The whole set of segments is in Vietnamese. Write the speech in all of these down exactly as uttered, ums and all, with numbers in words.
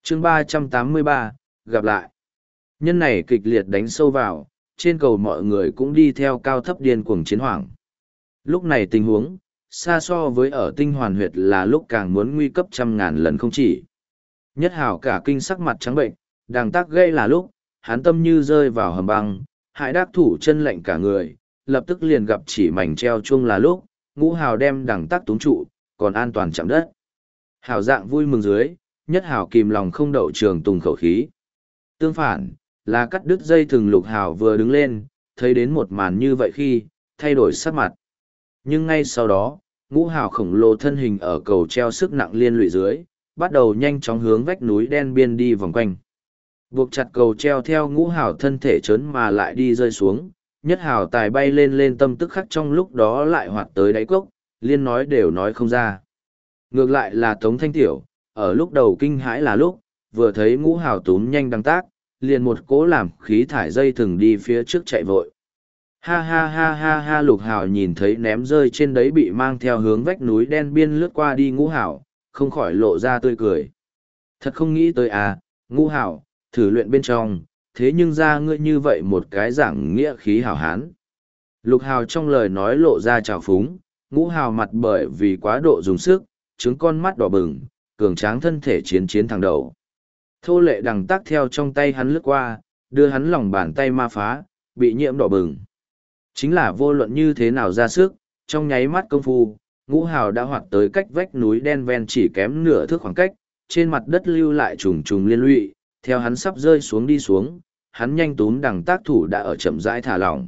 chương ba trăm tám mươi ba, gặp lại. Nhân này kịch liệt đánh sâu vào, trên cầu mọi người cũng đi theo cao thấp điên cuồng chiến hoảng. Lúc này tình huống, xa so với ở tinh hoàn huyệt là lúc càng muốn nguy cấp trăm ngàn lần không chỉ. Nhất hào cả kinh sắc mặt trắng bệnh, đằng tác gây là lúc, hắn tâm như rơi vào hầm băng, hại đắc thủ chân lạnh cả người, lập tức liền gặp chỉ mảnh treo chuông là lúc, ngũ hào đem đằng tác túng trụ, còn an toàn chạm đất. Hào dạng vui mừng dưới, nhất hào kìm lòng không đậu trường tùng khẩu khí. Tương phản, là cắt đứt dây thừng lục hào vừa đứng lên, thấy đến một màn như vậy khi, thay đổi sắc mặt. Nhưng ngay sau đó, ngũ hào khổng lồ thân hình ở cầu treo sức nặng liên lụy dưới, bắt đầu nhanh chóng hướng vách núi đen biên đi vòng quanh. Buộc chặt cầu treo theo ngũ hào thân thể trớn mà lại đi rơi xuống, nhất hào tài bay lên lên tâm tức khắc trong lúc đó lại hoạt tới đáy cốc, liên nói đều nói không ra. Ngược lại là Tống Thanh Tiểu, ở lúc đầu kinh hãi là lúc, vừa thấy ngũ hào túm nhanh đăng tác, liền một cố làm khí thải dây thừng đi phía trước chạy vội. Ha ha ha ha ha lục hào nhìn thấy ném rơi trên đấy bị mang theo hướng vách núi đen biên lướt qua đi ngũ hào, không khỏi lộ ra tươi cười. Thật không nghĩ tới à, ngũ hào, thử luyện bên trong, thế nhưng ra ngươi như vậy một cái giảng nghĩa khí hảo hán. Lục hào trong lời nói lộ ra trào phúng, ngũ hào mặt bởi vì quá độ dùng sức, trứng con mắt đỏ bừng, cường tráng thân thể chiến chiến thẳng đầu. Thô lệ đằng tác theo trong tay hắn lướt qua, đưa hắn lòng bàn tay ma phá, bị nhiễm đỏ bừng. Chính là vô luận như thế nào ra sức, trong nháy mắt công phu, ngũ hào đã hoạt tới cách vách núi đen ven chỉ kém nửa thước khoảng cách, trên mặt đất lưu lại trùng trùng liên lụy, theo hắn sắp rơi xuống đi xuống, hắn nhanh túm đằng tác thủ đã ở chậm rãi thả lỏng.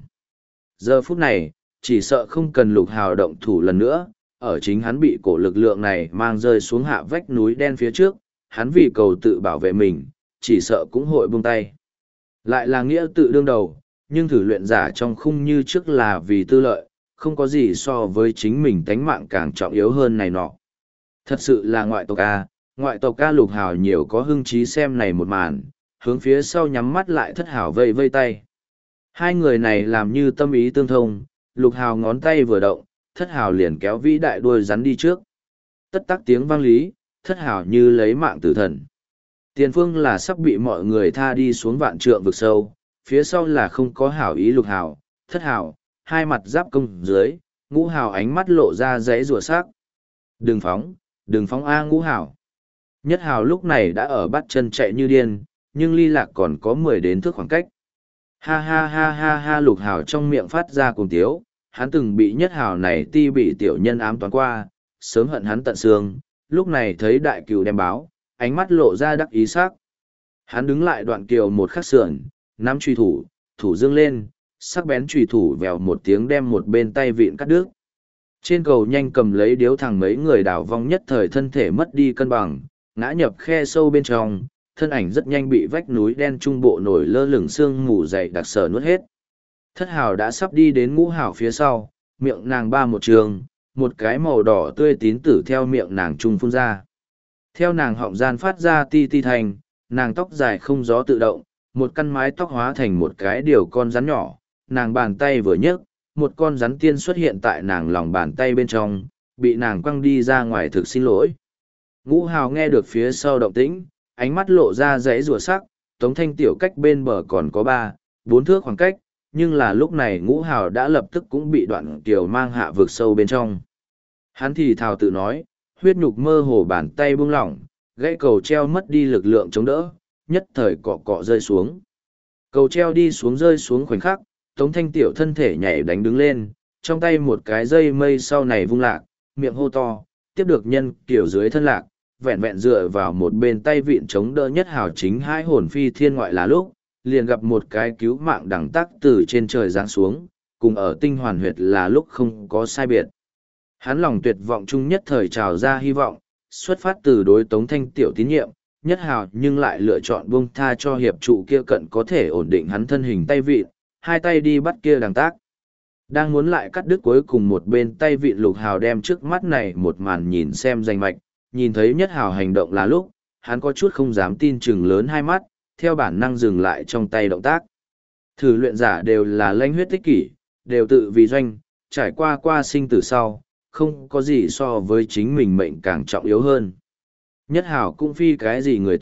Giờ phút này, chỉ sợ không cần lục hào động thủ lần nữa, ở chính hắn bị cổ lực lượng này mang rơi xuống hạ vách núi đen phía trước, hắn vì cầu tự bảo vệ mình, chỉ sợ cũng hội buông tay. Lại là nghĩa tự đương đầu, nhưng thử luyện giả trong khung như trước là vì tư lợi, không có gì so với chính mình tánh mạng càng trọng yếu hơn này nọ. Thật sự là ngoại tộc A, ngoại tộc A lục hào nhiều có hưng trí xem này một màn, hướng phía sau nhắm mắt lại thất hào vây vây tay. Hai người này làm như tâm ý tương thông, lục hào ngón tay vừa động, thất hào liền kéo vĩ đại đuôi rắn đi trước. Tất tắc tiếng vang lý, thất hào như lấy mạng tử thần. Tiền phương là sắp bị mọi người tha đi xuống vạn trượng vực sâu, phía sau là không có hảo ý lục hào, thất hào, hai mặt giáp công dưới, ngũ hào ánh mắt lộ ra giấy rùa sắc. Đừng phóng, đừng phóng A ngũ hào. Nhất hào lúc này đã ở bắt chân chạy như điên, nhưng ly lạc còn có mười đến thước khoảng cách. Ha ha ha ha ha lục hào trong miệng phát ra cùng tiếu, hắn từng bị nhất hào này ti bị tiểu nhân ám toán qua, sớm hận hắn tận xương, lúc này thấy đại cừu đem báo, ánh mắt lộ ra đắc ý sắc. Hắn đứng lại đoạn kiều một khắc sườn, nắm truy thủ, thủ dương lên, sắc bén truy thủ vèo một tiếng đem một bên tay vịn cắt đứt. Trên cầu nhanh cầm lấy điếu thẳng mấy người đảo vong nhất thời thân thể mất đi cân bằng, ngã nhập khe sâu bên trong, thân ảnh rất nhanh bị vách núi đen trung bộ nổi lơ lửng sương mù dày đặc sở nuốt hết. Thất hào đã sắp đi đến ngũ hào phía sau, miệng nàng ba một trường, một cái màu đỏ tươi tín tử theo miệng nàng trung phun ra. Theo nàng họng gian phát ra ti ti thành, nàng tóc dài không gió tự động, một căn mái tóc hóa thành một cái điều con rắn nhỏ, nàng bàn tay vừa nhấc, một con rắn tiên xuất hiện tại nàng lòng bàn tay bên trong, bị nàng quăng đi ra ngoài thực xin lỗi. Ngũ hào nghe được phía sau động tĩnh, ánh mắt lộ ra dãy rùa sắc, Tống Thanh Tiểu cách bên bờ còn có ba, bốn thước khoảng cách, nhưng là lúc này ngũ hào đã lập tức cũng bị đoạn kiều mang hạ vực sâu bên trong. Hắn thì thào tự nói, huyết nhục mơ hồ bàn tay buông lỏng, gãy cầu treo mất đi lực lượng chống đỡ, nhất thời cọ cọ rơi xuống. Cầu treo đi xuống rơi xuống khoảnh khắc, Tống Thanh Tiểu thân thể nhảy đánh đứng lên, trong tay một cái dây mây sau này vung lạc, miệng hô to, tiếp được nhân kiểu dưới thân lạc, vẹn vẹn dựa vào một bên tay vịn chống đỡ nhất hào chính hai hồn phi thiên ngoại là lúc, liền gặp một cái cứu mạng đẳng tắc từ trên trời giáng xuống, cùng ở tinh hoàn huyệt là lúc không có sai biệt. Hắn lòng tuyệt vọng chung nhất thời trào ra hy vọng, xuất phát từ đối Tống Thanh Tiểu tín nhiệm, nhất hào nhưng lại lựa chọn buông tha cho hiệp trụ kia cận có thể ổn định hắn thân hình tay vịn, hai tay đi bắt kia đằng tác. Đang muốn lại cắt đứt cuối cùng một bên tay vịn lục hào đem trước mắt này một màn nhìn xem danh mạch, nhìn thấy nhất hào hành động là lúc, hắn có chút không dám tin chừng lớn hai mắt, theo bản năng dừng lại trong tay động tác. Thử luyện giả đều là lãnh huyết tích kỷ, đều tự vì doanh, trải qua qua sinh tử sau, không có gì so với chính mình mệnh càng trọng yếu hơn. Nhất hào cũng phi cái gì người tốt,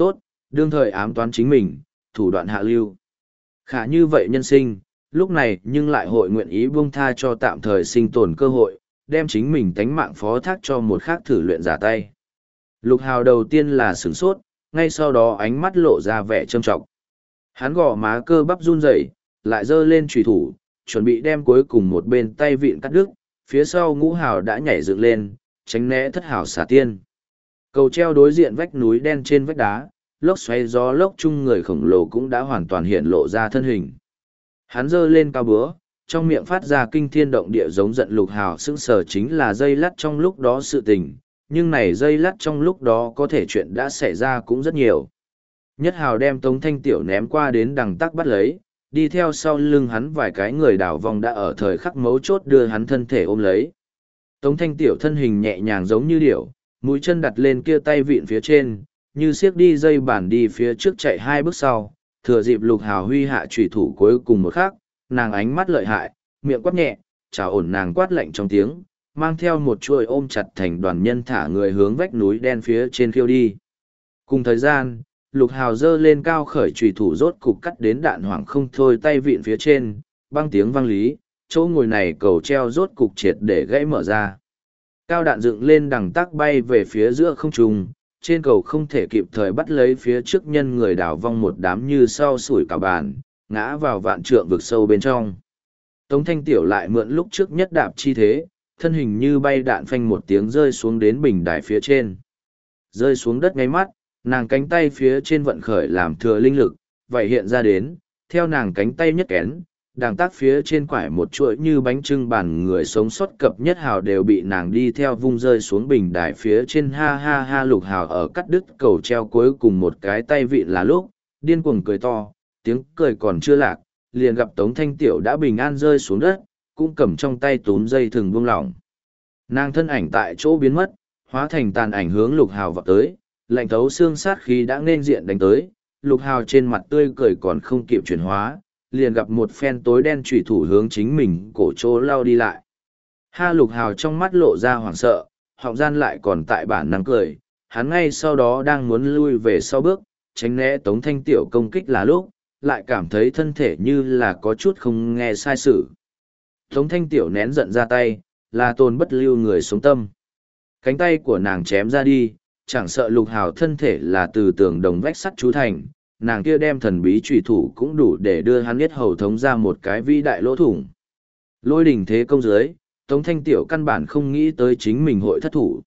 đương thời ám toán chính mình, thủ đoạn hạ lưu. Khả như vậy nhân sinh, lúc này nhưng lại hội nguyện ý buông tha cho tạm thời sinh tồn cơ hội, đem chính mình tánh mạng phó thác cho một khác thử luyện giả tay. Lục Hào đầu tiên là sửng sốt, ngay sau đó ánh mắt lộ ra vẻ trâm trọng. Hắn gò má cơ bắp run rẩy, lại giơ lên chùy thủ, chuẩn bị đem cuối cùng một bên tay vịn cắt đứt, phía sau Ngũ Hào đã nhảy dựng lên, tránh né Thất Hào xả tiên. Cầu treo đối diện vách núi đen trên vách đá, lốc xoáy gió lốc chung người khổng lồ cũng đã hoàn toàn hiện lộ ra thân hình. Hắn giơ lên cao búa, trong miệng phát ra kinh thiên động địa giống giận. Lục Hào sững sờ chính là dây lắt trong lúc đó sự tình, nhưng này dây lắt trong lúc đó có thể chuyện đã xảy ra cũng rất nhiều. Nhất Hào đem Tống Thanh Tiểu ném qua đến đằng tắc bắt lấy, đi theo sau lưng hắn vài cái người đảo vòng đã ở thời khắc mấu chốt đưa hắn thân thể ôm lấy. Tống Thanh Tiểu thân hình nhẹ nhàng giống như điểu, mũi chân đặt lên kia tay vịn phía trên, như siếc đi dây bản đi phía trước chạy hai bước sau, thừa dịp Lục Hào huy hạ chủy thủ cuối cùng một khắc, nàng ánh mắt lợi hại, miệng quát nhẹ, chào ổn nàng quát lạnh trong tiếng, mang theo một chuôi ôm chặt thành đoàn nhân thả người hướng vách núi đen phía trên khiêu đi. Cùng thời gian, Lục Hào giơ lên cao khởi chủy thủ rốt cục cắt đến đạn hoảng không thôi tay vịn phía trên, băng tiếng vang lý, chỗ ngồi này cầu treo rốt cục triệt để gãy mở ra. Cao đạn dựng lên đằng tắc bay về phía giữa không trung, trên cầu không thể kịp thời bắt lấy phía trước nhân người đảo vong một đám như sau sủi cả bàn, ngã vào vạn trượng vực sâu bên trong. Tống Thanh Tiểu lại mượn lúc trước nhất đạp chi thế, thân hình như bay đạn phanh một tiếng rơi xuống đến bình đài phía trên. Rơi xuống đất ngay mắt, nàng cánh tay phía trên vận khởi làm thừa linh lực, vậy hiện ra đến, theo nàng cánh tay nhất kén, đàng tác phía trên quải một chuỗi như bánh trưng bàn người sống sót cập Nhất Hào đều bị nàng đi theo vung rơi xuống bình đài phía trên. Ha ha ha. Lục Hào ở cắt đứt cầu treo cuối cùng một cái tay vịn là lúc, điên cuồng cười to, tiếng cười còn chưa lạc, liền gặp Tống Thanh Tiểu đã bình an rơi xuống đất, cũng cầm trong tay túm dây thừng buông lỏng. Nàng thân ảnh tại chỗ biến mất, hóa thành tàn ảnh hướng Lục Hào vọt tới, lạnh thấu xương sát khí đã nên diện đánh tới. Lục Hào trên mặt tươi cười còn không kịp chuyển hóa, liền gặp một phen tối đen chủy thủ hướng chính mình cổ chỗ lao đi lại. Ha. Lục Hào trong mắt lộ ra hoảng sợ, họng gian lại còn tại bản năng cười, hắn ngay sau đó đang muốn lui về sau bước, tránh né Tống Thanh Tiểu công kích là lúc, lại cảm thấy thân thể như là có chút không nghe sai sự. Tống Thanh Tiểu nén giận ra tay, là Tôn bất lưu người sống tâm. Cánh tay của nàng chém ra đi, chẳng sợ Lục Hào thân thể là từ tường đồng vách sắt chú thành, nàng kia đem thần bí trùy thủ cũng đủ để đưa hắn biết hầu thống ra một cái vĩ đại lỗ thủng. Lôi đỉnh thế công dưới, Tống Thanh Tiểu căn bản không nghĩ tới chính mình hội thất thủ.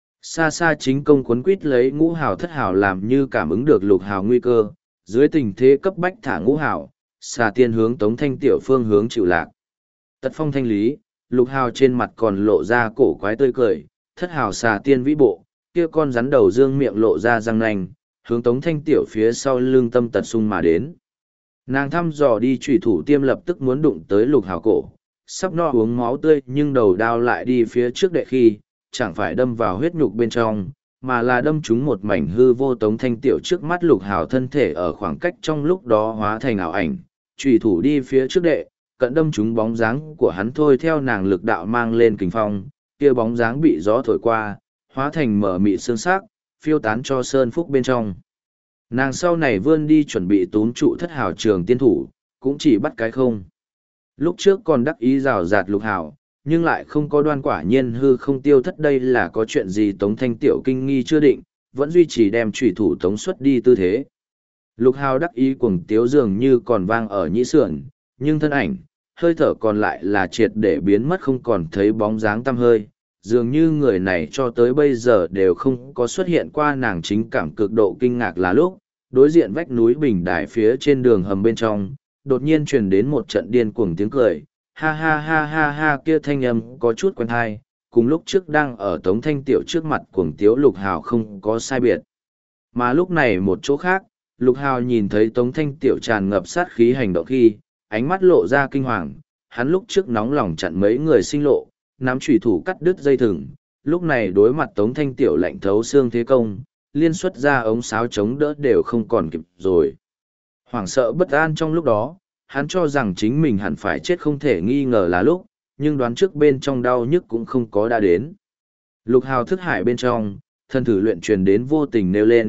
Xa xa chính công quấn quýt lấy Ngũ Hào Thất Hào làm như cảm ứng được Lục Hào nguy cơ, dưới tình thế cấp bách thả Ngũ Hào, xà tiên hướng Tống Thanh Tiểu phương hướng chịu lạc. Tật phong thanh lý, Lục Hào trên mặt còn lộ ra cổ quái tươi cười, Thất Hào xà tiên vĩ bộ, kia con rắn đầu dương miệng lộ ra răng nanh, hướng Tống Thanh Tiểu phía sau lưng tâm tật sung mà đến. Nàng thăm dò đi chủy thủ tiêm lập tức muốn đụng tới Lục Hào cổ, sắp no uống máu tươi nhưng đầu đao lại đi phía trước đệ khi, chẳng phải đâm vào huyết nhục bên trong, mà là đâm trúng một mảnh hư vô. Tống Thanh Tiểu trước mắt Lục Hào thân thể ở khoảng cách trong lúc đó hóa thành ảo ảnh, chủy thủ đi phía trước đệ, cận đâm trúng bóng dáng của hắn thôi theo nàng lực đạo mang lên kình phong, kia bóng dáng bị gió thổi qua, hóa thành mở mị xương sắc, phiêu tán cho sơn phúc bên trong. Nàng sau này vươn đi chuẩn bị túm trụ Thất Hào trường tiên thủ, cũng chỉ bắt cái không. Lúc trước còn đắc ý rào rạt Lục Hào, nhưng lại không có đoan quả nhiên hư không tiêu thất. Đây là có chuyện gì? Tống Thanh Tiểu kinh nghi chưa định, vẫn duy trì đem chủy thủ tống xuất đi tư thế. Lục Hào đắc ý cuồng tiếu dường như còn vang ở nhĩ sườn, nhưng thân ảnh, hơi thở còn lại là triệt để biến mất không còn thấy bóng dáng tăm hơi. Dường như người này cho tới bây giờ đều không có xuất hiện qua. Nàng chính cảm cực độ kinh ngạc là lúc, đối diện vách núi bình đài phía trên đường hầm bên trong, đột nhiên truyền đến một trận điên cuồng tiếng cười. Ha ha ha ha ha. Kia thanh âm có chút quen tai, cùng lúc trước đang ở Tống Thanh Tiểu trước mặt cuồng tiếu Lục Hào không có sai biệt. Mà lúc này một chỗ khác, Lục Hào nhìn thấy Tống Thanh Tiểu tràn ngập sát khí hành động khi, ánh mắt lộ ra kinh hoàng. Hắn lúc trước nóng lòng chặn mấy người sinh lộ, nắm chủy thủ cắt đứt dây thừng, lúc này đối mặt Tống Thanh Tiểu lạnh thấu xương thế công, liên xuất ra ống sáo chống đỡ đều không còn kịp rồi. Hoảng sợ bất an trong lúc đó, hắn cho rằng chính mình hẳn phải chết không thể nghi ngờ là lúc, nhưng đoán trước bên trong đau nhức cũng không có đã đến. Lục Hào thức hải bên trong, thân thử luyện truyền đến vô tình nêu lên,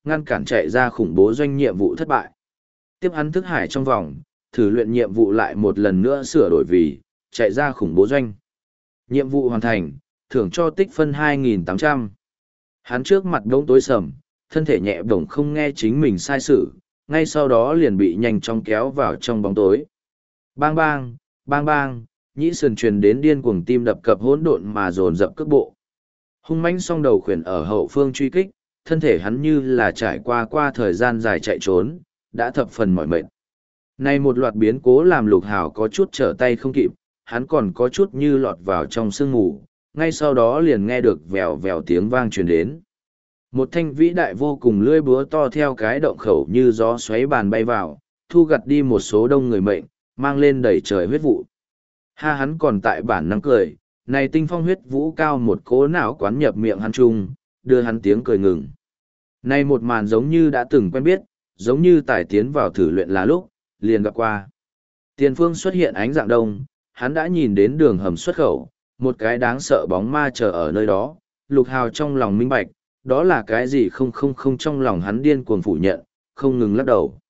ngăn cản chạy ra khủng bố doanh nhiệm vụ thất bại. Tiếp hắn thức hải trong vòng, thử luyện nhiệm vụ lại một lần nữa sửa đổi vì chạy ra khủng bố doanh. Nhiệm vụ hoàn thành, thưởng cho tích phân hai nghìn tám trăm. Hắn trước mặt đống tối sầm, thân thể nhẹ bổng không nghe chính mình sai sự, ngay sau đó liền bị nhanh chóng kéo vào trong bóng tối. Bang bang, bang bang, nhĩ sườn truyền đến điên cuồng tim đập cập hỗn độn mà dồn dập cước bộ. Hung mãnh song đầu khuyển ở hậu phương truy kích, thân thể hắn như là trải qua qua thời gian dài chạy trốn, đã thập phần mỏi mệt. Nay một loạt biến cố làm Lục Hào có chút trở tay không kịp, hắn còn có chút như lọt vào trong sương mù, ngay sau đó liền nghe được vèo vèo tiếng vang truyền đến. Một thanh vĩ đại vô cùng lưỡi búa to theo cái động khẩu như gió xoáy bàn bay vào, thu gặt đi một số đông người mệnh, mang lên đầy trời huyết vụ. Ha hắn còn tại bản năng cười, này tinh phong huyết vũ cao một cố não quán nhập miệng hắn chung, đưa hắn tiếng cười ngừng. Này một màn giống như đã từng quen biết, giống như tải tiến vào thử luyện là lúc, liền gặp qua. Tiền phương xuất hiện ánh dạng đông, hắn đã nhìn đến đường hầm xuất khẩu, một cái đáng sợ bóng ma chờ ở nơi đó, Lục Hào trong lòng minh bạch, đó là cái gì không không không trong lòng hắn điên cuồng phủ nhận, không ngừng lắc đầu.